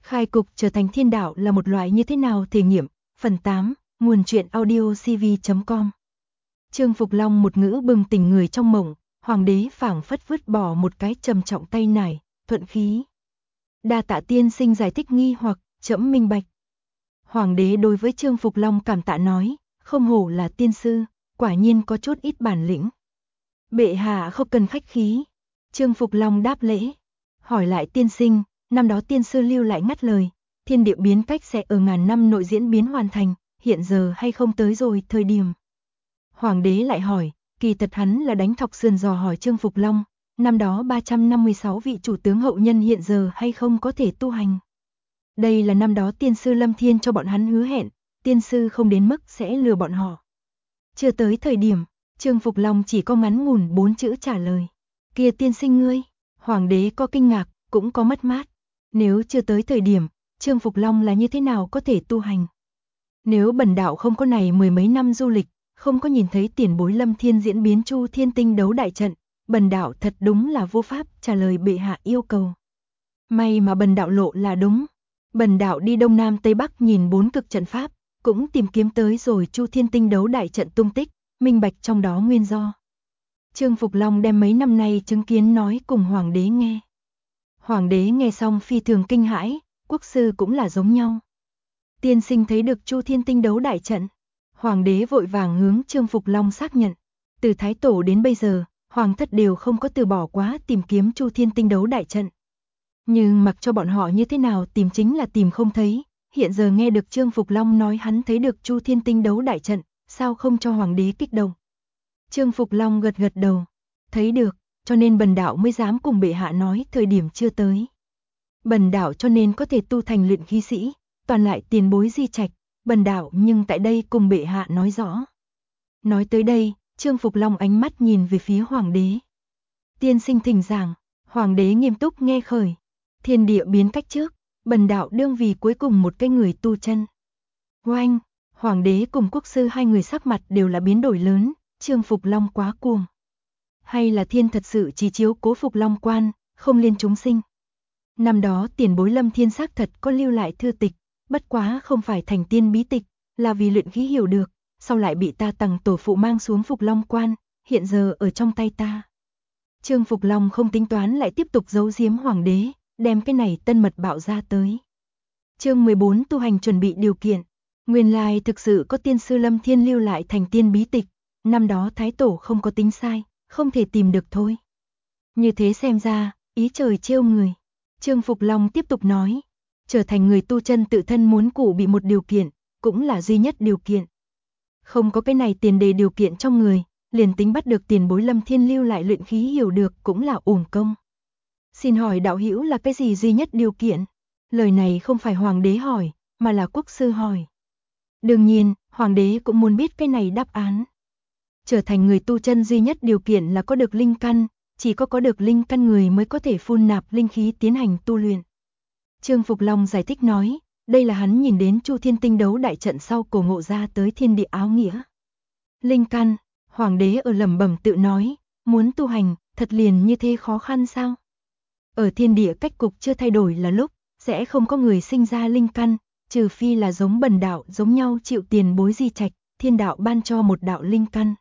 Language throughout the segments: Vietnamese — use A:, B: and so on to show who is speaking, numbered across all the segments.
A: Khai cục trở thành thiên đạo là một loại như thế nào thể nghiệm? Phần 8, nguồn truyện audio cv.com. Trương Phục Long một ngữ bừng tỉnh người trong mộng, hoàng đế phảng phất vứt bỏ một cái trầm trọng tay nải, thuận khí. Đa tạ tiên sinh giải thích nghi hoặc, trẫm minh bạch. Hoàng đế đối với Trương Phục Long cảm tạ nói, không hổ là tiên sư, quả nhiên có chút ít bản lĩnh. Bệ hạ không cần khách khí. Trương Phục Long đáp lễ, hỏi lại tiên sinh, năm đó tiên sư lưu lại ngắt lời, thiên địa biến cách sẽ ở ngàn năm nội diễn biến hoàn thành, hiện giờ hay không tới rồi thời điểm. Hoàng đế lại hỏi, kỳ thật hắn là đánh thọc sườn dò hỏi Trương Phục Long, năm đó 356 vị chủ tướng hậu nhân hiện giờ hay không có thể tu hành. Đây là năm đó tiên sư Lâm Thiên cho bọn hắn hứa hẹn, tiên sư không đến mức sẽ lừa bọn họ. Chưa tới thời điểm, Trương Phục Long chỉ có ngắn ngủn 4 chữ trả lời. Kia tiên sinh ngươi, hoàng đế có kinh ngạc, cũng có mất mát. Nếu chưa tới thời điểm, Trương Phục Long là như thế nào có thể tu hành? Nếu bần đạo không có này mười mấy năm du lịch, không có nhìn thấy tiền bối Lâm Thiên diễn biến Chu Thiên Tinh đấu đại trận, bần đạo thật đúng là vô pháp trả lời bệ hạ yêu cầu. May mà bần đạo lộ là đúng. Bần đạo đi Đông Nam Tây Bắc nhìn 4 cực trận pháp, cũng tìm kiếm tới rồi Chu Thiên Tinh đấu đại trận tung tích, minh bạch trong đó nguyên do. Trương Phục Long đem mấy năm nay chứng kiến nói cùng hoàng đế nghe. Hoàng đế nghe xong phi thường kinh hãi, quốc sư cũng là giống nhau. Tiên sinh thấy được Chu Thiên Tinh đấu đại trận. Hoàng đế vội vàng hướng Trương Phục Long xác nhận. Từ Thái Tổ đến bây giờ, hoàng thất đều không có từ bỏ quá tìm kiếm Chu Thiên Tinh đấu đại trận. Nhưng mặc cho bọn họ như thế nào tìm chính là tìm không thấy. Hiện giờ nghe được Trương Phục Long nói hắn thấy được Chu Thiên Tinh đấu đại trận, sao không cho hoàng đế kích động? Trương Phục Long gật gật đầu. Thấy được, cho nên bần đạo mới dám cùng bệ hạ nói thời điểm chưa tới. Bần đạo cho nên có thể tu thành luyện khí sĩ, toàn lại tiền bối di trạch, bần đạo nhưng tại đây cùng bệ hạ nói rõ. Nói tới đây, Trương Phục Long ánh mắt nhìn về phía hoàng đế. Tiên sinh thỉnh giảng, hoàng đế nghiêm túc nghe khởi. Thiên địa biến cách trước, bần đạo đương vì cuối cùng một cái người tu chân. Oanh, hoàng đế cùng quốc sư hai người sắc mặt đều là biến đổi lớn, Trương Phục Long quá cuồng. Hay là thiên thật sự chỉ chiếu cố Phục Long quan, không liên chúng sinh. Năm đó tiền bối Lâm Thiên xác thật có lưu lại thư tịch, bất quá không phải thành tiên bí tịch, là vì luyện khí hiểu được, sau lại bị ta tầng tổ phụ mang xuống Phục Long quan, hiện giờ ở trong tay ta. Trương Phục Long không tính toán lại tiếp tục giấu giếm hoàng đế, đem cái này tân mật bạo ra tới. Chương 14 tu hành chuẩn bị điều kiện. Nguyên lai thực sự có tiên sư Lâm Thiên lưu lại thành tiên bí tịch, năm đó Thái Tổ không có tính sai, không thể tìm được thôi. Như thế xem ra, ý trời trêu người. Trương Phục Long tiếp tục nói, trở thành người tu chân tự thân muốn cụ bị một điều kiện, cũng là duy nhất điều kiện. Không có cái này tiền đề điều kiện trong người, liền tính bắt được tiền bối Lâm Thiên lưu lại luyện khí hiểu được cũng là uổng công. Xin hỏi đạo hữu là cái gì duy nhất điều kiện? Lời này không phải hoàng đế hỏi, mà là quốc sư hỏi. Đương nhiên, hoàng đế cũng muốn biết cái này đáp án. Trở thành người tu chân duy nhất điều kiện là có được linh căn, chỉ có được linh căn người mới có thể phun nạp linh khí tiến hành tu luyện. Trương Phục Long giải thích nói, đây là hắn nhìn đến Chu Thiên Tinh đấu đại trận sau cổ ngộ ra tới thiên địa áo nghĩa. Linh căn, hoàng đế ở lẩm bẩm tự nói, muốn tu hành, thật liền như thế khó khăn sao? Ở thiên địa cách cục chưa thay đổi là lúc, sẽ không có người sinh ra linh căn, trừ phi là giống bần đạo giống nhau chịu tiền bối di trạch, thiên đạo ban cho một đạo linh căn.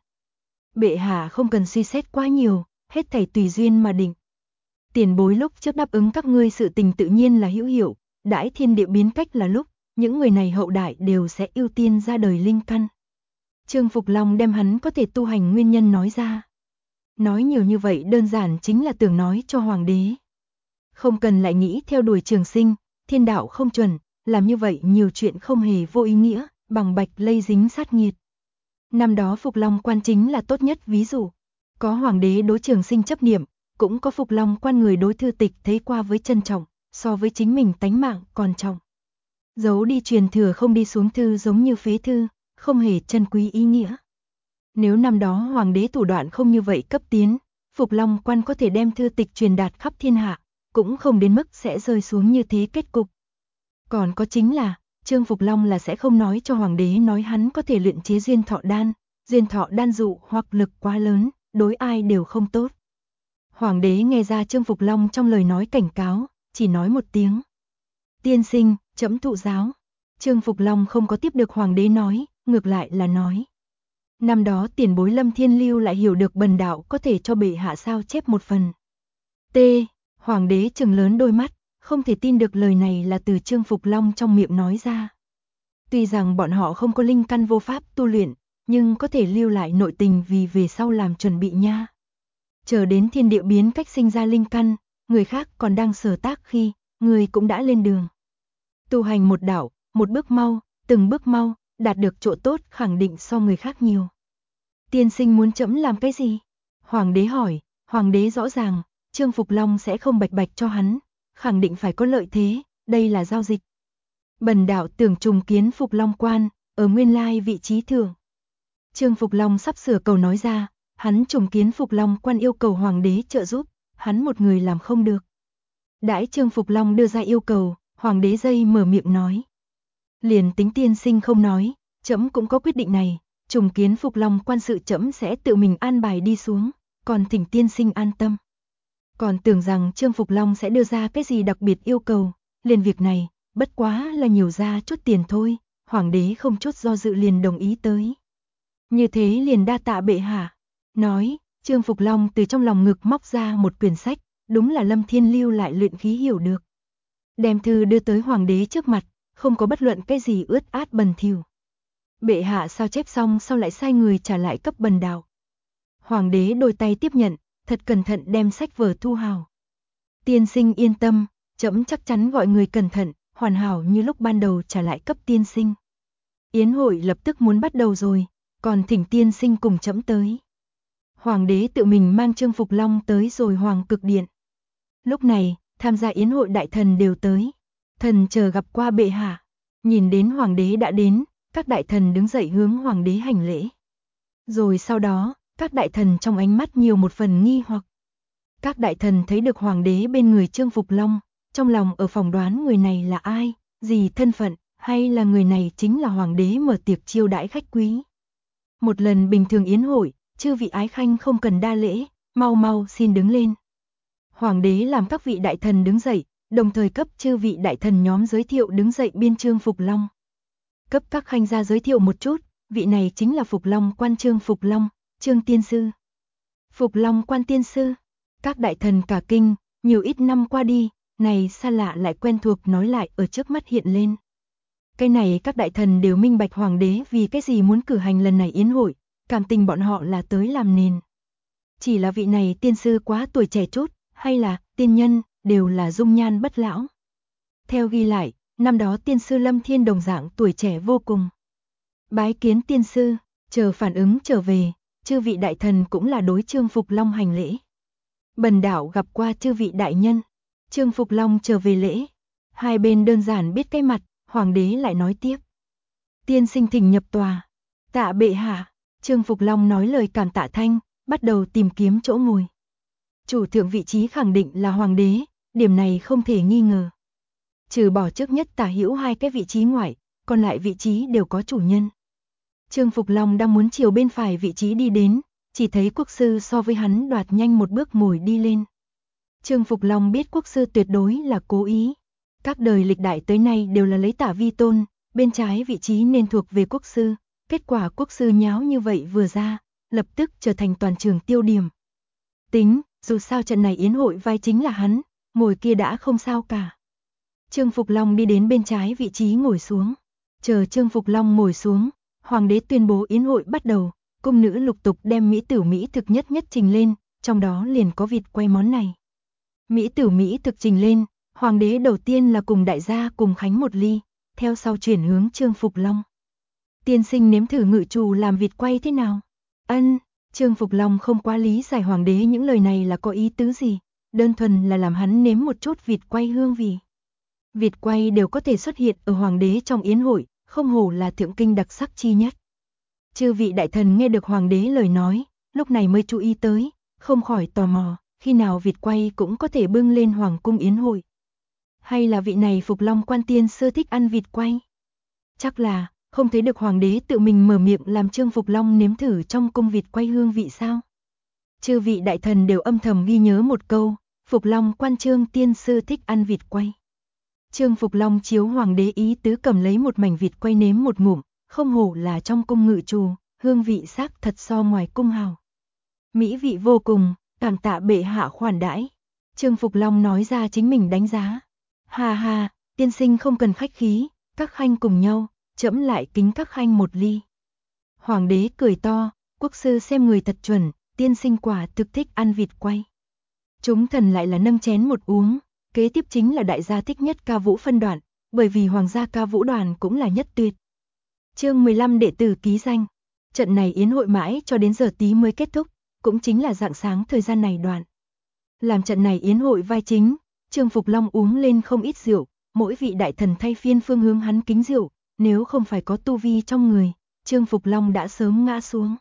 A: Bệ hạ không cần suy xét quá nhiều, hết thảy tùy duyên mà định. Tiền bối lúc trước đáp ứng các ngươi sự tình tự nhiên là hữu hiệu, đãi thiên địa biến cách là lúc, những người này hậu đại đều sẽ ưu tiên ra đời linh căn. Trương Phục Long đem hắn có thể tu hành nguyên nhân nói ra. Nói nhiều như vậy đơn giản chính là tưởng nói cho hoàng đế. Không cần lại nghĩ theo đuổi trường sinh, thiên đạo không chuẩn, làm như vậy nhiều chuyện không hề vô ý nghĩa, bằng bạch lây dính sát nghiệt. Năm đó Phục Long quan chính là tốt nhất ví dụ. Có hoàng đế đối trường sinh chấp niệm, cũng có Phục Long quan người đối thư tịch thấy qua với trân trọng, so với chính mình tánh mạng còn trọng. Giấu đi truyền thừa không đi xuống thư giống như phế thư, không hề trân quý ý nghĩa. Nếu năm đó hoàng đế thủ đoạn không như vậy cấp tiến, Phục Long quan có thể đem thư tịch truyền đạt khắp thiên hạ, cũng không đến mức sẽ rơi xuống như thế kết cục. Còn có chính là, Trương Phục Long là sẽ không nói cho hoàng đế nói hắn có thể luyện chế duyên thọ đan dụ hoặc lực quá lớn, đối ai đều không tốt. Hoàng đế nghe ra Trương Phục Long trong lời nói cảnh cáo, chỉ nói một tiếng. Tiên sinh, trẫm thụ giáo. Trương Phục Long không có tiếp được hoàng đế nói, ngược lại là nói. Năm đó tiền bối Lâm Thiên Lưu lại hiểu được bần đạo có thể cho bệ hạ sao chép một phần. T. Hoàng đế trừng lớn đôi mắt, không thể tin được lời này là từ Trương Phục Long trong miệng nói ra. Tuy rằng bọn họ không có linh căn vô pháp tu luyện, nhưng có thể lưu lại nội tình vì về sau làm chuẩn bị nha. Chờ đến thiên địa biến cách sinh ra linh căn, người khác còn đang sở tác khi, người cũng đã lên đường. Tu hành một đạo, một bước mau, từng bước mau, đạt được chỗ tốt khẳng định so người khác nhiều. Tiên sinh muốn trẫm làm cái gì? Hoàng đế hỏi, hoàng đế rõ ràng, Trương Phục Long sẽ không bạch bạch cho hắn, khẳng định phải có lợi thế, đây là giao dịch. Bần đạo tưởng trùng kiến Phục Long quan, ở nguyên lai vị trí thượng. Trương Phục Long sắp sửa cầu nói ra, hắn trùng kiến Phục Long quan yêu cầu hoàng đế trợ giúp, hắn một người làm không được. Đãi Trương Phục Long đưa ra yêu cầu, hoàng đế dây mở miệng nói. Liền tính tiên sinh không nói, trẫm cũng có quyết định này, trùng kiến Phục Long quan sự trẫm sẽ tự mình an bài đi xuống, còn thỉnh tiên sinh an tâm. Còn tưởng rằng Trương Phục Long sẽ đưa ra cái gì đặc biệt yêu cầu, liền việc này, bất quá là nhiều ra chút tiền thôi, hoàng đế không chút do dự liền đồng ý tới. Như thế liền đa tạ bệ hạ. Nói, Trương Phục Long từ trong lòng ngực móc ra một quyển sách, đúng là Lâm Thiên Lưu lại luyện khí hiểu được. Đem thư đưa tới hoàng đế trước mặt, không có bất luận cái gì ướt át bẩn thỉu. Bệ hạ sao chép xong sau lại sai người trả lại cấp bần đạo. Hoàng đế đôi tay tiếp nhận, thật cẩn thận đem sách vở thu hào. Tiên sinh yên tâm, trẫm chắc chắn gọi người cẩn thận, hoàn hảo như lúc ban đầu trả lại cấp tiên sinh. Yến hội lập tức muốn bắt đầu rồi, còn thỉnh tiên sinh cùng trẫm tới. Hoàng đế tự mình mang Trương Phục Long tới rồi hoàng cực điện. Lúc này, tham gia yến hội đại thần đều tới. Thần chờ gặp qua bệ hạ. Nhìn đến hoàng đế đã đến, các đại thần đứng dậy hướng hoàng đế hành lễ. Rồi sau đó, các đại thần trong ánh mắt nhiều một phần nghi hoặc. Các đại thần thấy được hoàng đế bên người Trương Phục Long, trong lòng ở phỏng đoán người này là ai, gì thân phận, hay là người này chính là hoàng đế mở tiệc chiêu đãi khách quý. Một lần bình thường yến hội, chư vị ái khanh không cần đa lễ, mau mau xin đứng lên. Hoàng đế làm các vị đại thần đứng dậy, đồng thời cấp chư vị đại thần nhóm giới thiệu đứng dậy biên Trương Phục Long. Cấp các khanh gia giới thiệu một chút, vị này chính là Phục Long quan Trương Phục Long, Trương tiên sư. Phục Long quan tiên sư, các đại thần cả kinh, nhiều ít năm qua đi, này xa lạ lại quen thuộc nói lại ở trước mắt hiện lên. Cái này các đại thần đều minh bạch hoàng đế vì cái gì muốn cử hành lần này yến hội, cảm tình bọn họ là tới làm nền. Chỉ là vị này tiên sư quá tuổi trẻ chút, hay là tiên nhân, đều là dung nhan bất lão. Theo ghi lại, năm đó tiên sư Lâm Thiên đồng dạng tuổi trẻ vô cùng. Bái kiến tiên sư, chờ phản ứng trở về, chư vị đại thần cũng là đối Trương Phục Long hành lễ. Bần đạo gặp qua chư vị đại nhân, Trương Phục Long trở về lễ. Hai bên đơn giản biết cái mặt, hoàng đế lại nói tiếp. Tiên sinh thỉnh nhập tòa. Tạ bệ hạ, Trương Phục Long nói lời cảm tạ thanh, bắt đầu tìm kiếm chỗ ngồi. Chủ thượng vị trí khẳng định là hoàng đế, điểm này không thể nghi ngờ. Trừ bỏ trước nhất tả hữu hai cái vị trí ngoại, còn lại vị trí đều có chủ nhân. Trương Phục Long đang muốn chiều bên phải vị trí đi đến, chỉ thấy quốc sư so với hắn đoạt nhanh một bước ngồi đi lên. Trương Phục Long biết quốc sư tuyệt đối là cố ý. Các đời lịch đại tới nay đều là lấy tả vi tôn, bên trái vị trí nên thuộc về quốc sư. Kết quả quốc sư nháo như vậy vừa ra, lập tức trở thành toàn trường tiêu điểm. Tính, dù sao trận này yến hội vai chính là hắn, ngồi kia đã không sao cả. Trương Phục Long đi đến bên trái vị trí ngồi xuống. Chờ Trương Phục Long ngồi xuống, hoàng đế tuyên bố yến hội bắt đầu, cung nữ lục tục đem mỹ tử mỹ thực nhất nhất trình lên, trong đó liền có vịt quay món này. Mỹ tử mỹ thực trình lên, hoàng đế đầu tiên là cùng đại gia cùng khánh một ly, theo sau chuyển hướng Trương Phục Long. Tiên sinh nếm thử ngự trù làm vịt quay thế nào? Ân, Trương Phục Long không quá lý giải hoàng đế những lời này là có ý tứ gì, đơn thuần là làm hắn nếm một chút vịt quay hương vị. Vịt quay đều có thể xuất hiện ở hoàng đế trong yến hội, không hổ là thượng kinh đặc sắc chi nhất. Chư vị đại thần nghe được hoàng đế lời nói, lúc này mới chú ý tới, không khỏi tò mò, khi nào vịt quay cũng có thể bưng lên hoàng cung yến hội. Hay là vị này Phục Long quan tiên sư thích ăn vịt quay? Chắc là, không thấy được hoàng đế tự mình mở miệng làm Trương Phục Long nếm thử trong cung vịt quay hương vị sao? Chư vị đại thần đều âm thầm ghi nhớ một câu, Phục Long quan Trương tiên sư thích ăn vịt quay. Trương Phục Long chiếu hoàng đế ý tứ cầm lấy một mảnh vịt quay nếm một ngụm, không hổ là trong cung ngự trù, hương vị xác thật so ngoài cung hào. Mỹ vị vô cùng, cảm tạ bệ hạ khoản đãi. Trương Phục Long nói ra chính mình đánh giá. Hà hà, tiên sinh không cần khách khí, các khanh cùng nhau, trẫm lại kính các khanh một ly. Hoàng đế cười to, quốc sư xem người thật chuẩn, tiên sinh quả thực thích ăn vịt quay. Chúng thần lại là nâng chén một uống, kế tiếp chính là đại gia thích nhất ca vũ phân đoạn, bởi vì hoàng gia ca vũ đoàn cũng là nhất tuyệt. Chương 15 đệ tử ký danh. Trận này yến hội mãi cho đến giờ tí mới kết thúc, cũng chính là rạng sáng thời gian này đoạn. Làm trận này yến hội vai chính, Trương Phục Long uống lên không ít rượu, mỗi vị đại thần thay phiên phương hướng hắn kính rượu, nếu không phải có tu vi trong người, Trương Phục Long đã sớm ngã xuống.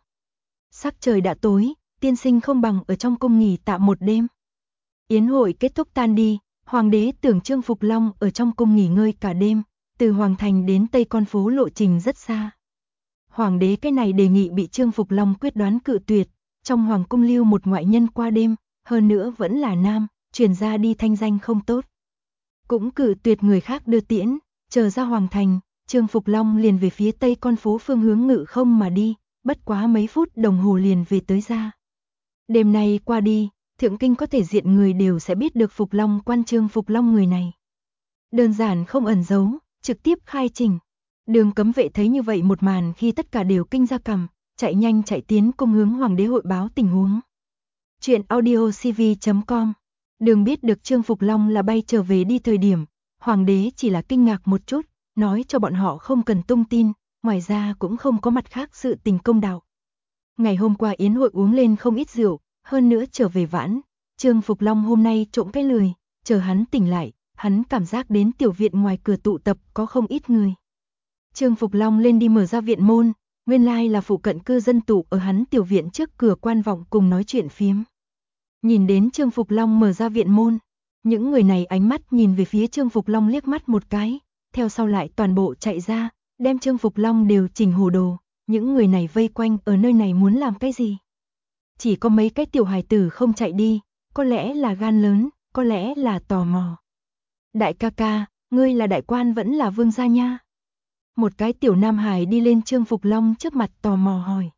A: Sắc trời đã tối, tiên sinh không bằng ở trong cung nghỉ tạm một đêm. Yến hội kết thúc tan đi, hoàng đế tưởng Trương Phục Long ở trong cung nghỉ ngơi cả đêm, từ Hoàng Thành đến Tây Con phố lộ trình rất xa. Hoàng đế cái này đề nghị bị Trương Phục Long quyết đoán cự tuyệt, trong hoàng cung lưu một ngoại nhân qua đêm, hơn nữa vẫn là nam, truyền ra đi thanh danh không tốt. Cũng cự tuyệt người khác đưa tiễn, chờ ra Hoàng Thành, Trương Phục Long liền về phía Tây Con phố phương hướng ngự không mà đi, bất quá mấy phút đồng hồ liền về tới ra. Đêm nay qua đi, thượng kinh có thể diện người đều sẽ biết được Phục Long quan Trương Phục Long người này. Đơn giản không ẩn giấu, trực tiếp khai trình. Đường cấm vệ thấy như vậy một màn khi tất cả đều kinh ra cằm, chạy nhanh chạy tiến cung hướng hoàng đế hội báo tình huống. Chuyện audiocv.com. Đường biết được Trương Phục Long là bay trở về đi thời điểm, hoàng đế chỉ là kinh ngạc một chút, nói cho bọn họ không cần tung tin, ngoài ra cũng không có mặt khác sự tình công đạo. Ngày hôm qua yến hội uống lên không ít rượu, hơn nữa trở về vãn, Trương Phục Long hôm nay trộm cái lười, chờ hắn tỉnh lại, hắn cảm giác đến tiểu viện ngoài cửa tụ tập có không ít người. Trương Phục Long lên đi mở ra viện môn, nguyên lai là phụ cận cư dân tụ ở hắn tiểu viện trước cửa quan vọng cùng nói chuyện phiếm. Nhìn đến Trương Phục Long mở ra viện môn, những người này ánh mắt nhìn về phía Trương Phục Long liếc mắt một cái, theo sau lại toàn bộ chạy ra, đem Trương Phục Long đều chỉnh hồ đồ, những người này vây quanh ở nơi này muốn làm cái gì? Chỉ có mấy cái tiểu hài tử không chạy đi, có lẽ là gan lớn, có lẽ là tò mò. Đại ca ca, ngươi là đại quan vẫn là vương gia nha? Một cái tiểu nam hài đi lên Trương Phục Long trước mặt tò mò hỏi.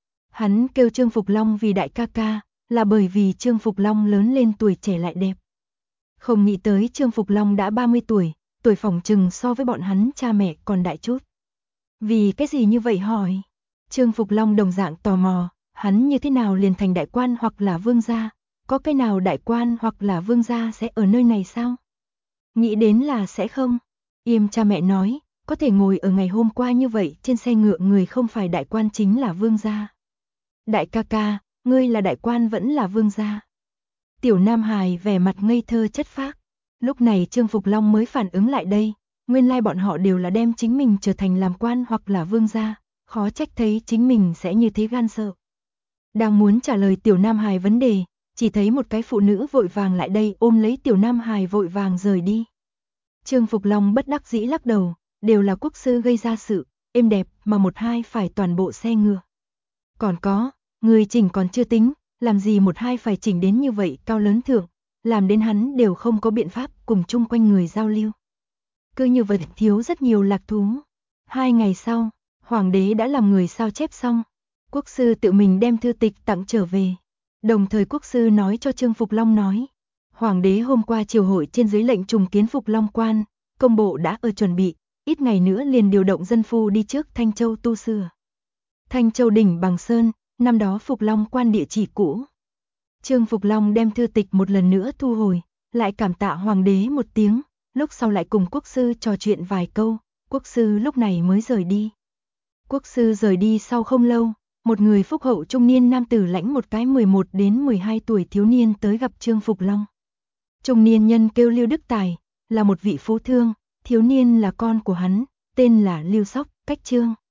A: Hắn kêu Trương Phục Long vì đại ca ca, là bởi vì Trương Phục Long lớn lên tuổi trẻ lại đẹp. Không nghĩ tới Trương Phục Long đã 30 tuổi, tuổi phỏng chừng so với bọn hắn cha mẹ còn đại chút. Vì cái gì như vậy hỏi? Trương Phục Long đồng dạng tò mò, hắn như thế nào liền thành đại quan hoặc là vương gia? Có cái nào đại quan hoặc là vương gia sẽ ở nơi này sao? Nghĩ đến là sẽ không. Yêm cha mẹ nói, có thể ngồi ở ngày hôm qua như vậy trên xe ngựa người không phải đại quan chính là vương gia. Đại ca ca, ngươi là đại quan vẫn là vương gia? Tiểu nam hài vẻ mặt ngây thơ chất phác. Lúc này Trương Phục Long mới phản ứng lại đây, nguyên lai bọn họ đều là đem chính mình trở thành làm quan hoặc là vương gia, khó trách thấy chính mình sẽ như thế gan sợ. Đang muốn trả lời tiểu nam hài vấn đề, chỉ thấy một cái phụ nữ vội vàng lại đây ôm lấy tiểu nam hài vội vàng rời đi. Trương Phục Long bất đắc dĩ lắc đầu, đều là quốc sư gây ra sự, êm đẹp mà một hai phải toàn bộ xe ngựa. Còn có, người chỉnh còn chưa tính, làm gì một hai phải chỉnh đến như vậy cao lớn thượng, làm đến hắn đều không có biện pháp cùng chung quanh người giao lưu. Cứ như vậy thiếu rất nhiều lạc thú. 2 ngày sau, hoàng đế đã làm người sao chép xong, quốc sư tự mình đem thư tịch tặng trở về. Đồng thời quốc sư nói cho Trương Phục Long nói, hoàng đế hôm qua triều hội trên dưới lệnh trùng kiến Phục Long quan, công bộ đã ở chuẩn bị, ít ngày nữa liền điều động dân phu đi trước Thanh Châu tu sửa. Thanh Châu đỉnh bằng sơn, năm đó Phục Long quan địa chỉ cũ. Trương Phục Long đem thư tịch một lần nữa thu hồi, lại cảm tạ hoàng đế một tiếng, lúc sau lại cùng quốc sư trò chuyện vài câu, quốc sư lúc này mới rời đi. Quốc sư rời đi sau không lâu, một người phúc hậu trung niên nam tử lãnh một cái 11 đến 12 tuổi thiếu niên tới gặp Trương Phục Long. Trung niên nhân kêu Lưu Đức Tài, là một vị phú thương, thiếu niên là con của hắn, tên là Lưu Sóc, cách Trương